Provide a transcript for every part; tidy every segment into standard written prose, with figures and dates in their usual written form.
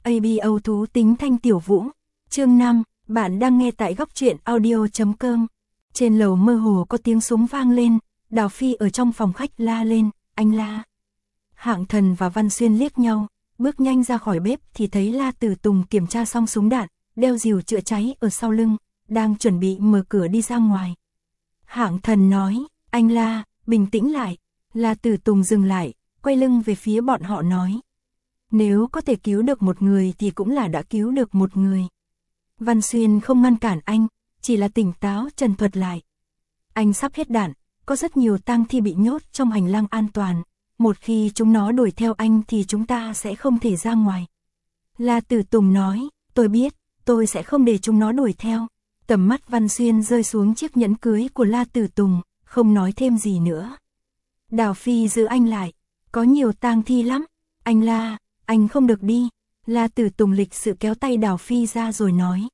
ABO thú tính Thanh Tiểu Vũ. Chương 5, bạn đang nghe tại góc truyện audio.com. Trên lầu mơ hồ có tiếng súng vang lên, Đào Phi ở trong phòng khách la lên, anh La. Hạng Thần và Văn Xuyên liếc nhau, bước nhanh ra khỏi bếp thì thấy La Tử Tùng kiểm tra xong súng đạn, đeo rìu chữa cháy ở sau lưng, đang chuẩn bị mở cửa đi ra ngoài. Hạng Thần nói, anh La, bình tĩnh lại. La Tử Tùng dừng lại, quay lưng về phía bọn họ nói. Nếu có thể cứu được một người thì cũng là đã cứu được một người. Văn Xuyên không ngăn cản anh, chỉ là tỉnh táo trần thuật lại. Anh sắp hết đạn, có rất nhiều tang thi bị nhốt trong hành lang an toàn. Một khi chúng nó đuổi theo anh thì chúng ta sẽ không thể ra ngoài. La Tử Tùng nói, tôi biết, tôi sẽ không để chúng nó đuổi theo. Tầm mắt Văn Xuyên rơi xuống chiếc nhẫn cưới của La Tử Tùng, không nói thêm gì nữa. Đào Phi giữ anh lại, có nhiều tang thi lắm. Anh La, anh không được đi. La Tử Tùng lịch sự kéo tay Đào Phi ra rồi nói.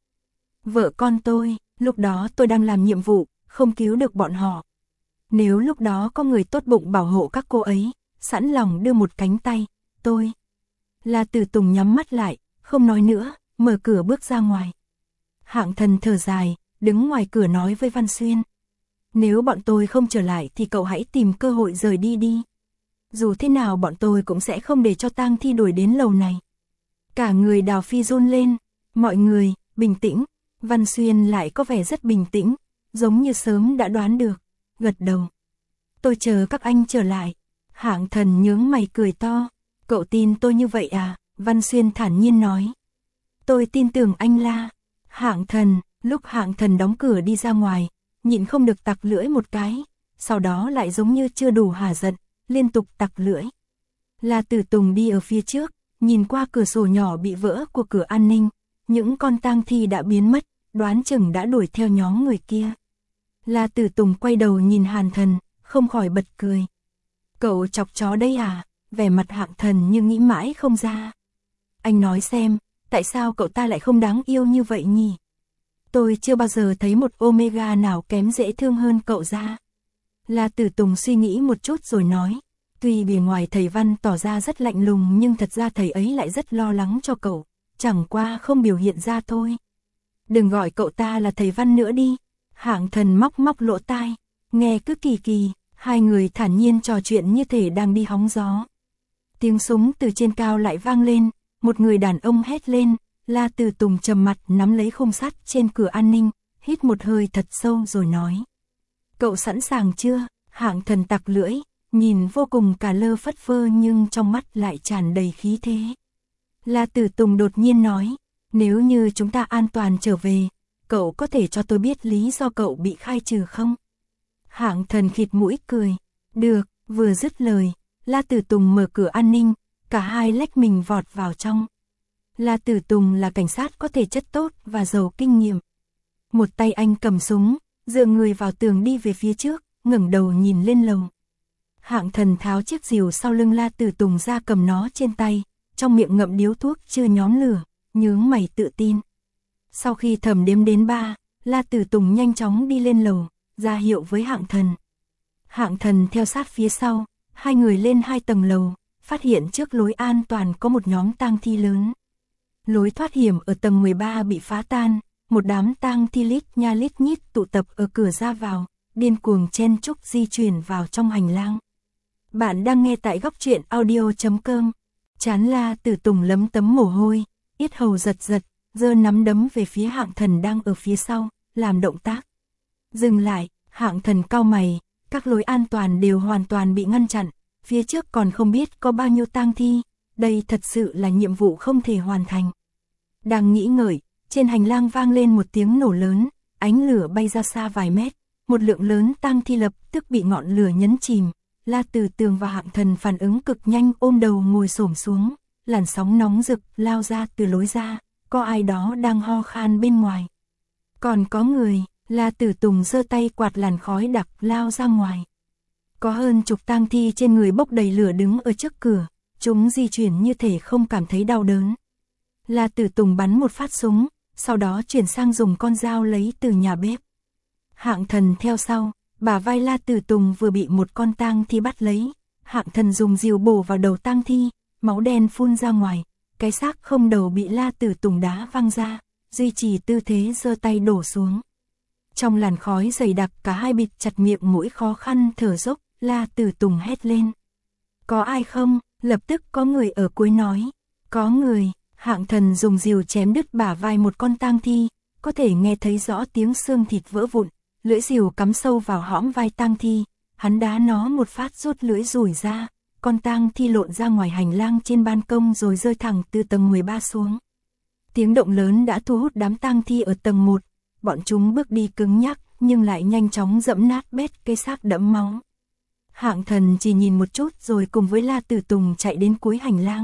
Vợ con tôi, lúc đó tôi đang làm nhiệm vụ, không cứu được bọn họ. Nếu lúc đó có người tốt bụng bảo hộ các cô ấy, sẵn lòng đưa một cánh tay, tôi. La Tử Tùng nhắm mắt lại, không nói nữa, mở cửa bước ra ngoài. Hạng Thần thở dài, đứng ngoài cửa nói với Văn Xuyên. Nếu bọn tôi không trở lại thì cậu hãy tìm cơ hội rời đi đi. Dù thế nào bọn tôi cũng sẽ không để cho tang thi đuổi đến lầu này. Cả người Đào Phi run lên, mọi người, bình tĩnh. Văn Xuyên lại có vẻ rất bình tĩnh, giống như sớm đã đoán được, gật đầu. Tôi chờ các anh trở lại. Hạng Thần nhướng mày cười to. Cậu tin tôi như vậy à? Văn Xuyên thản nhiên nói. Tôi tin tưởng anh La. Hạng Thần, lúc Hạng Thần đóng cửa đi ra ngoài, nhịn không được tặc lưỡi một cái, sau đó lại giống như chưa đủ hả giận, liên tục tặc lưỡi. La Tử Tùng đi ở phía trước, nhìn qua cửa sổ nhỏ bị vỡ của cửa an ninh, những con tang thi đã biến mất, đoán chừng đã đuổi theo nhóm người kia. La Tử Tùng quay đầu nhìn Hàn Thần, không khỏi bật cười. Cậu chọc chó đây à? Vẻ mặt Hạng Thần như nghĩ mãi không ra. Anh nói xem, tại sao cậu ta lại không đáng yêu như vậy nhỉ? Tôi chưa bao giờ thấy một Omega nào kém dễ thương hơn cậu ra. La Tử Tùng suy nghĩ một chút rồi nói. Tuy bề ngoài thầy Văn tỏ ra rất lạnh lùng nhưng thật ra thầy ấy lại rất lo lắng cho cậu. Chẳng qua không biểu hiện ra thôi. Đừng gọi cậu ta là thầy Văn nữa đi. Hạng Thần móc lỗ tai. Nghe cứ kỳ kỳ, hai người thản nhiên trò chuyện như thể đang đi hóng gió. Tiếng súng từ trên cao lại vang lên. Một người đàn ông hét lên. La Tử Tùng trầm mặt nắm lấy khung sắt trên cửa an ninh, hít một hơi thật sâu rồi nói. Cậu sẵn sàng chưa? Hạng Thần tặc lưỡi, nhìn vô cùng cả lơ phất phơ nhưng trong mắt lại tràn đầy khí thế. La Tử Tùng đột nhiên nói, nếu như chúng ta an toàn trở về, cậu có thể cho tôi biết lý do cậu bị khai trừ không? Hạng Thần khịt mũi cười, được, vừa dứt lời, La Tử Tùng mở cửa an ninh, cả hai lách mình vọt vào trong. La Tử Tùng là cảnh sát có thể chất tốt và giàu kinh nghiệm. Một tay anh cầm súng, dựa người vào tường đi về phía trước, ngẩng đầu nhìn lên lầu. Hạng Thần tháo chiếc rìu sau lưng La Tử Tùng ra cầm nó trên tay, trong miệng ngậm điếu thuốc chưa nhóm lửa, nhướng mày tự tin. Sau khi thầm đếm đến 3, La Tử Tùng nhanh chóng đi lên lầu, ra hiệu với Hạng Thần. Hạng Thần theo sát phía sau, hai người lên 2 tầng lầu, phát hiện trước lối an toàn có một nhóm tang thi lớn. Lối thoát hiểm ở tầng 13 bị phá tan, một đám tang thi lít nha lít nhít tụ tập ở cửa ra vào, điên cuồng chen chúc di chuyển vào trong hành lang. Bạn đang nghe tại góc truyện audio.com. Trán La Tử Tùng lấm tấm mồ hôi, yết hầu giật giật, giơ nắm đấm về phía Hạng Thần đang ở phía sau, làm động tác. Dừng lại, Hạng Thần cau mày, các lối an toàn đều hoàn toàn bị ngăn chặn, phía trước còn không biết có bao nhiêu tang thi, đây thật sự là nhiệm vụ không thể hoàn thành. Đang nghĩ ngợi, trên hành lang vang lên một tiếng nổ lớn, ánh lửa bay ra xa vài mét, một lượng lớn tang thi lập tức bị ngọn lửa nhấn chìm. La Tử Tùng và Hạng Thần phản ứng cực nhanh ôm đầu ngồi xổm xuống, làn sóng nóng rực lao ra từ lối ra, có ai đó đang ho khan bên ngoài. Còn có người, La Tử Tùng giơ tay quạt làn khói đặc lao ra ngoài. Có hơn chục tang thi trên người bốc đầy lửa đứng ở trước cửa, chúng di chuyển như thể không cảm thấy đau đớn. La Tử Tùng bắn một phát súng, sau đó chuyển sang dùng con dao lấy từ nhà bếp. Hạng Thần theo sau, bả vai La Tử Tùng vừa bị một con tang thi bắt lấy, Hạng Thần dùng rìu bổ vào đầu tang thi, máu đen phun ra ngoài, cái xác không đầu bị La Tử Tùng đá văng ra, duy trì tư thế giơ tay đổ xuống. Trong làn khói dày đặc cả hai bịt chặt miệng mũi khó khăn thở dốc, La Tử Tùng hét lên. Có ai không? Lập tức có người ở cuối nói. Có người. Hạng Thần dùng rìu chém đứt bả vai một con tang thi, có thể nghe thấy rõ tiếng xương thịt vỡ vụn, lưỡi rìu cắm sâu vào hõm vai tang thi, hắn đá nó một phát rút lưỡi rủi ra, con tang thi lộn ra ngoài hành lang trên ban công rồi rơi thẳng từ tầng 13 xuống. Tiếng động lớn đã thu hút đám tang thi ở tầng 1, bọn chúng bước đi cứng nhắc nhưng lại nhanh chóng dẫm nát bét cây xác đẫm máu. Hạng Thần chỉ nhìn một chút rồi cùng với La Tử Tùng chạy đến cuối hành lang.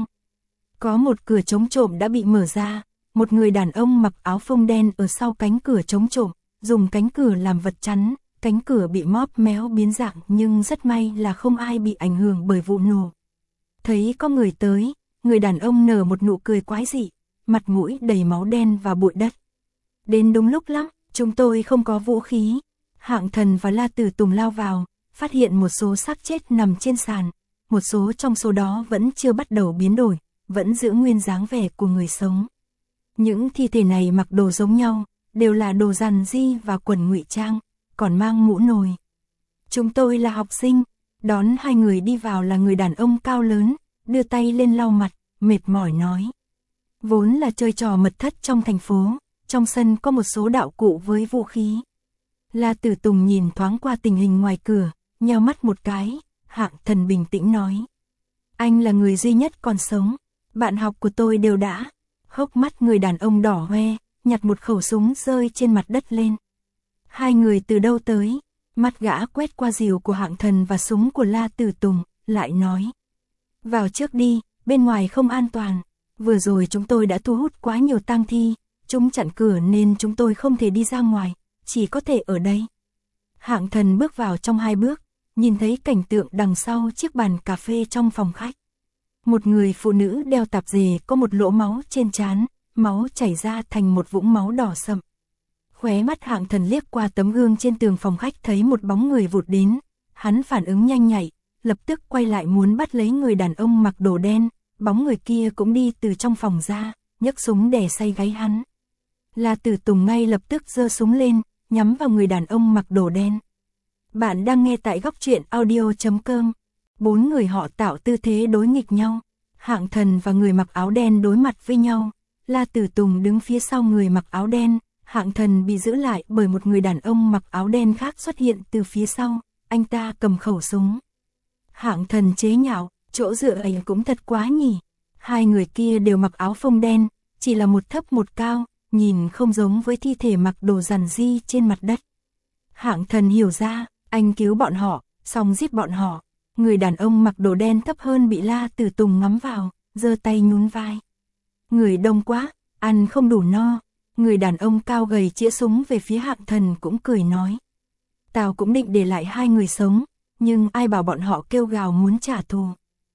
Có một cửa chống trộm đã bị mở ra, một người đàn ông mặc áo phông đen ở sau cánh cửa chống trộm, dùng cánh cửa làm vật chắn, cánh cửa bị móp méo biến dạng nhưng rất may là không ai bị ảnh hưởng bởi vụ nổ. Thấy có người tới, người đàn ông nở một nụ cười quái dị, mặt mũi đầy máu đen và bụi đất. Đến đúng lúc lắm, chúng tôi không có vũ khí. Hạng Thần và La Tử Tùng lao vào, phát hiện một số xác chết nằm trên sàn, một số trong số đó vẫn chưa bắt đầu biến đổi, vẫn giữ nguyên dáng vẻ của người sống. Những thi thể này mặc đồ giống nhau, đều là đồ rằn di và quần ngụy trang, còn mang mũ nồi. Chúng tôi là học sinh. Đón hai người đi vào là người đàn ông cao lớn, đưa tay lên lau mặt, mệt mỏi nói. Vốn là chơi trò mật thất trong thành phố, trong sân có một số đạo cụ với vũ khí. La Tử Tùng nhìn thoáng qua tình hình ngoài cửa, nheo mắt một cái, Hạng Thần bình tĩnh nói. Anh là người duy nhất còn sống, bạn học của tôi đều đã. Hốc mắt người đàn ông đỏ hoe, nhặt một khẩu súng rơi trên mặt đất lên. Hai người từ đâu tới? Mắt gã quét qua rìu của Hạng Thần và súng của La Tử Tùng, lại nói. Vào trước đi, bên ngoài không an toàn. Vừa rồi chúng tôi đã thu hút quá nhiều tang thi, chúng chặn cửa nên chúng tôi không thể đi ra ngoài, chỉ có thể ở đây. Hạng Thần bước vào trong 2 bước, nhìn thấy cảnh tượng đằng sau chiếc bàn cà phê trong phòng khách. Một người phụ nữ đeo tạp dề có một lỗ máu trên trán, máu chảy ra thành một vũng máu đỏ sậm. Khóe mắt Hạng Thần liếc qua tấm gương trên tường phòng khách thấy một bóng người vụt đến, hắn phản ứng nhanh nhạy, lập tức quay lại muốn bắt lấy người đàn ông mặc đồ đen, bóng người kia cũng đi từ trong phòng ra, nhấc súng đè say gáy hắn. La Tử Tùng ngay lập tức giơ súng lên, nhắm vào người đàn ông mặc đồ đen. Bạn đang nghe tại góc truyện audio.com. 4 người họ tạo tư thế đối nghịch nhau, Hạng Thần và người mặc áo đen đối mặt với nhau, La Tử Tùng đứng phía sau người mặc áo đen. Hạng Thần bị giữ lại bởi một người đàn ông mặc áo đen khác xuất hiện từ phía sau, anh ta cầm khẩu súng. Hạng Thần chế nhạo, chỗ dựa ấy cũng thật quá nhỉ. Hai người kia đều mặc áo phông đen, chỉ là một thấp một cao, nhìn không giống với thi thể mặc đồ rằn di trên mặt đất. Hạng Thần hiểu ra, anh cứu bọn họ, xong giết bọn họ. Người đàn ông mặc đồ đen thấp hơn bị La Tử Tùng ngắm vào, giơ tay nhún vai. Người đông quá, ăn không đủ no. Người đàn ông cao gầy chĩa súng về phía Hạng Thần cũng cười nói. Tao cũng định để lại 2 người sống, nhưng ai bảo bọn họ kêu gào muốn trả thù.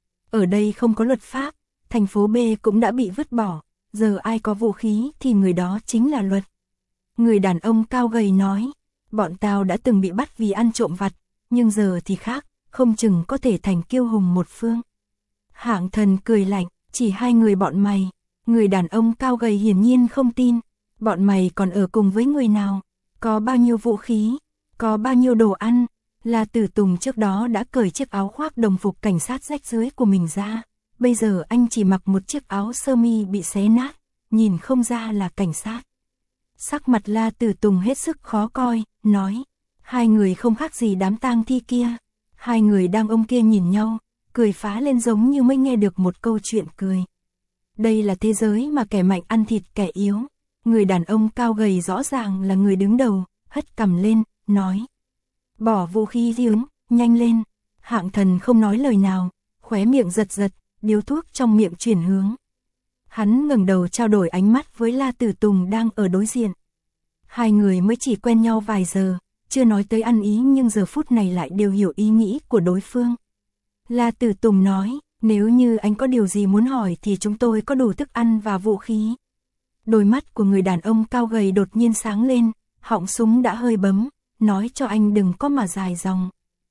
Ở đây không có luật pháp, thành phố B cũng đã bị vứt bỏ, giờ ai có vũ khí thì người đó chính là luật. Người đàn ông cao gầy nói, bọn tao đã từng bị bắt vì ăn trộm vặt, nhưng giờ thì khác, không chừng có thể thành kiêu hùng một phương. Hạng Thần cười lạnh, chỉ 2 người bọn mày. Người đàn ông cao gầy hiển nhiên không tin. Bọn mày còn ở cùng với người nào? Có bao nhiêu vũ khí? Có bao nhiêu đồ ăn? La Tử Tùng trước đó đã cởi chiếc áo khoác đồng phục cảnh sát rách rưới của mình ra. Bây giờ anh chỉ mặc một chiếc áo sơ mi bị xé nát, nhìn không ra là cảnh sát. Sắc mặt La Tử Tùng hết sức khó coi, nói. 2 người không khác gì đám tang thi kia. 2 người đang ôm kia nhìn nhau, cười phá lên giống như mới nghe được một câu chuyện cười. Đây là thế giới mà kẻ mạnh ăn thịt kẻ yếu. Người đàn ông cao gầy rõ ràng là người đứng đầu, hất cằm lên, nói. Bỏ vũ khí giếng, nhanh lên. Hạng Thần không nói lời nào, khóe miệng giật giật, điếu thuốc trong miệng chuyển hướng. Hắn ngẩng đầu trao đổi ánh mắt với La Tử Tùng đang ở đối diện. 2 người mới chỉ quen nhau vài giờ, chưa nói tới ăn ý nhưng giờ phút này lại đều hiểu ý nghĩ của đối phương. La Tử Tùng nói, nếu như anh có điều gì muốn hỏi thì chúng tôi có đủ thức ăn và vũ khí. Đôi mắt của người đàn ông cao gầy đột nhiên sáng lên, họng súng đã hơi bấm, nói cho anh đừng có mà dài dòng.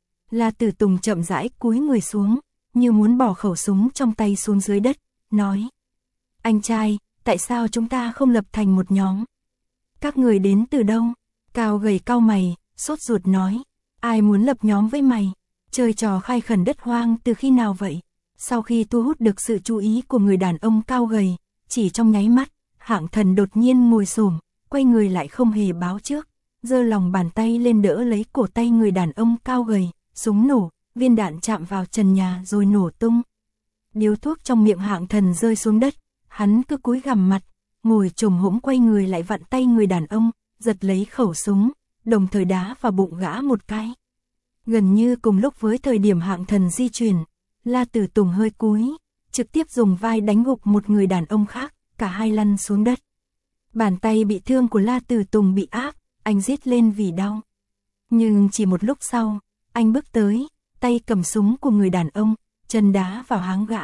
La Tử Tùng chậm rãi cúi người xuống, như muốn bỏ khẩu súng trong tay xuống dưới đất, nói. Anh trai, tại sao chúng ta không lập thành một nhóm? Các người đến từ đâu? Cao gầy cau mày, sốt ruột nói. Ai muốn lập nhóm với mày? Chơi trò khai khẩn đất hoang từ khi nào vậy? Sau khi thu hút được sự chú ý của người đàn ông cao gầy, chỉ trong nháy mắt, Hạng Thần đột nhiên ngồi xổm, quay người lại không hề báo trước, giơ lòng bàn tay lên đỡ lấy cổ tay người đàn ông cao gầy, súng nổ, viên đạn chạm vào trần nhà rồi nổ tung. Điếu thuốc trong miệng Hạng Thần rơi xuống đất, hắn cứ cúi gằm mặt, ngồi chồm hổm quay người lại vặn tay người đàn ông, giật lấy khẩu súng, đồng thời đá vào bụng gã một cái. Gần như cùng lúc với thời điểm Hạng Thần di chuyển, La Tử Tùng hơi cúi, trực tiếp dùng vai đánh gục một người đàn ông khác, cả hai lăn xuống đất. Bàn tay bị thương của La Tử Tùng bị áp, anh rít lên vì đau. Nhưng chỉ một lúc sau, anh bước tới, tay cầm súng của người đàn ông, chân đá vào háng gã.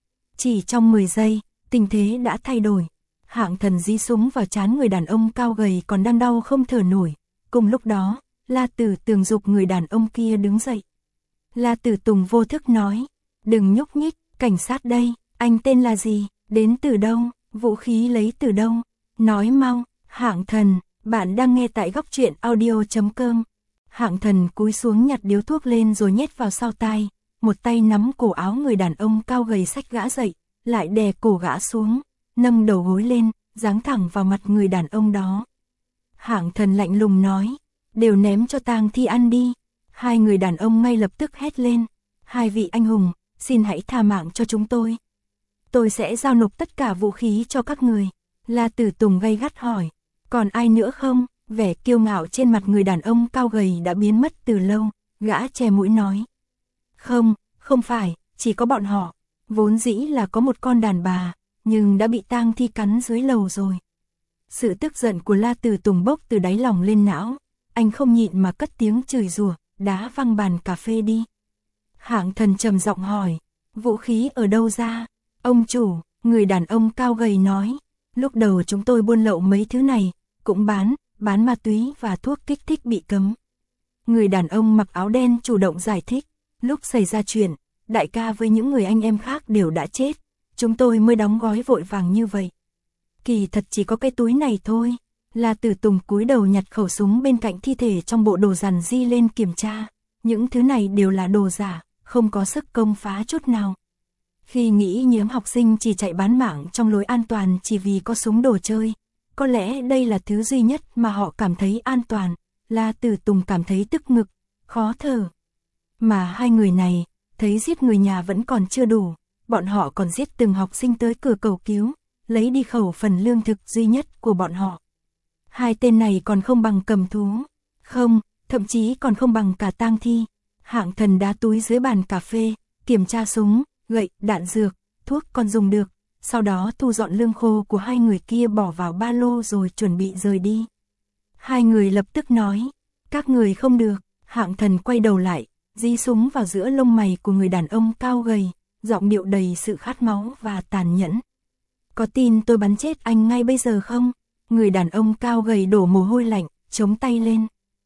Chỉ trong 10 giây, tình thế đã thay đổi. Hạng Thần dí súng vào trán người đàn ông cao gầy còn đang đau không thở nổi. Cùng lúc đó, La Tử Tùng giục người đàn ông kia đứng dậy. La Tử Tùng vô thức nói, đừng nhúc nhích, cảnh sát đây, anh tên là gì, đến từ đâu, vũ khí lấy từ đâu, nói mau. Hạng Thần, bạn đang nghe tại góc truyện audio.com. Hạng Thần cúi xuống nhặt điếu thuốc lên rồi nhét vào sau tai, một tay nắm cổ áo người đàn ông cao gầy xách gã dậy, lại đè cổ gã xuống, nâng đầu gối lên, giáng thẳng vào mặt người đàn ông đó. Hạng Thần lạnh lùng nói, đều ném cho tang thi ăn đi. Hai người đàn ông ngay lập tức hét lên, hai vị anh hùng, xin hãy tha mạng cho chúng tôi. Tôi sẽ giao nộp tất cả vũ khí cho các người. La Tử Tùng gay gắt hỏi, còn ai nữa không? Vẻ kiêu ngạo trên mặt người đàn ông cao gầy đã biến mất từ lâu, gã che mũi nói. Không, không phải, chỉ có bọn họ. Vốn dĩ là có một con đàn bà, nhưng đã bị tang thi cắn dưới lầu rồi. Sự tức giận của La Tử Tùng bốc từ đáy lòng lên não, anh không nhịn mà cất tiếng chửi rủa, đá văng bàn cà phê đi. Hạng Thần trầm giọng hỏi, vũ khí ở đâu ra? Ông chủ, người đàn ông cao gầy nói, lúc đầu chúng tôi buôn lậu mấy thứ này, cũng bán ma túy và thuốc kích thích bị cấm. Người đàn ông mặc áo đen chủ động giải thích, lúc xảy ra chuyện, đại ca với những người anh em khác đều đã chết, chúng tôi mới đóng gói vội vàng như vậy. Kỳ thật chỉ có cái túi này thôi. La Tử Tùng cúi đầu nhặt khẩu súng bên cạnh thi thể trong bộ đồ dàn di lên kiểm tra, những thứ này đều là đồ giả, không có sức công phá chút nào. Khi nghĩ nhóm học sinh chỉ chạy bán mạng trong lối an toàn chỉ vì có súng đồ chơi, có lẽ đây là thứ duy nhất mà họ cảm thấy an toàn, La Tử Tùng cảm thấy tức ngực, khó thở. Mà hai người này, thấy giết người nhà vẫn còn chưa đủ, bọn họ còn giết từng học sinh tới cửa cầu cứu, lấy đi khẩu phần lương thực duy nhất của bọn họ. Hai tên này còn không bằng cầm thú, không, thậm chí còn không bằng cả tang thi. Hạng Thần đá túi dưới bàn cà phê, kiểm tra súng, gậy, đạn dược, thuốc còn dùng được, sau đó thu dọn lương khô của hai người kia bỏ vào ba lô rồi chuẩn bị rời đi. Hai người lập tức nói, các người không được. Hạng Thần quay đầu lại, dí súng vào giữa lông mày của người đàn ông cao gầy, giọng điệu đầy sự khát máu và tàn nhẫn. Có tin tôi bắn chết anh ngay bây giờ không? Người đàn ông cao gầy đổ mồ hôi lạnh, chống tay lên.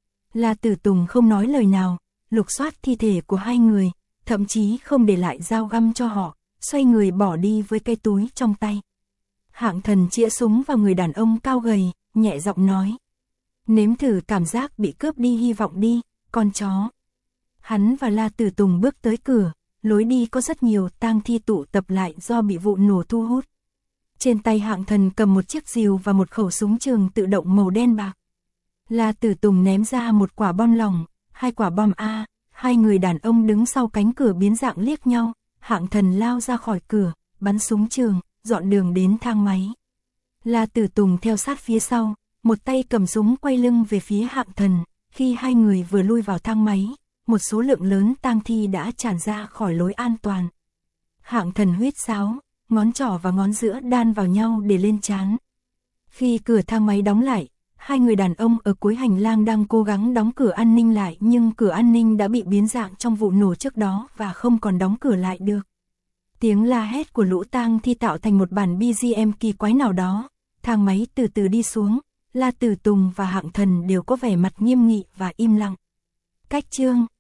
La Tử Tùng không nói lời nào, lục soát thi thể của hai người, thậm chí không để lại dao găm cho họ, xoay người bỏ đi với cái túi trong tay. Hạng Thần chĩa súng vào người đàn ông cao gầy, nhẹ giọng nói. Nếm thử cảm giác bị cướp đi hy vọng đi, con chó. Hắn và La Tử Tùng bước tới cửa, lối đi có rất nhiều tang thi tụ tập lại do bị vụ nổ thu hút. Trên tay Hạng Thần cầm một chiếc rìu và một khẩu súng trường tự động màu đen bạc. La Tử Tùng ném ra một quả bom lỏng, hai quả bom A, hai người đàn ông đứng sau cánh cửa biến dạng liếc nhau, Hạng Thần lao ra khỏi cửa, bắn súng trường, dọn đường đến thang máy. La Tử Tùng theo sát phía sau, một tay cầm súng quay lưng về phía Hạng Thần, khi hai người vừa lui vào thang máy, một số lượng lớn tang thi đã tràn ra khỏi lối an toàn. Hạng Thần huýt sáo, ngón trỏ và ngón giữa đan vào nhau để lên trán. Khi cửa thang máy đóng lại, hai người đàn ông ở cuối hành lang đang cố gắng đóng cửa an ninh lại nhưng cửa an ninh đã bị biến dạng trong vụ nổ trước đó và không còn đóng cửa lại được. Tiếng la hét của lũ tang thi tạo thành một bản BGM kỳ quái nào đó, thang máy từ từ đi xuống, La Tử Tùng và Hạng Thần đều có vẻ mặt nghiêm nghị và im lặng. Cách chương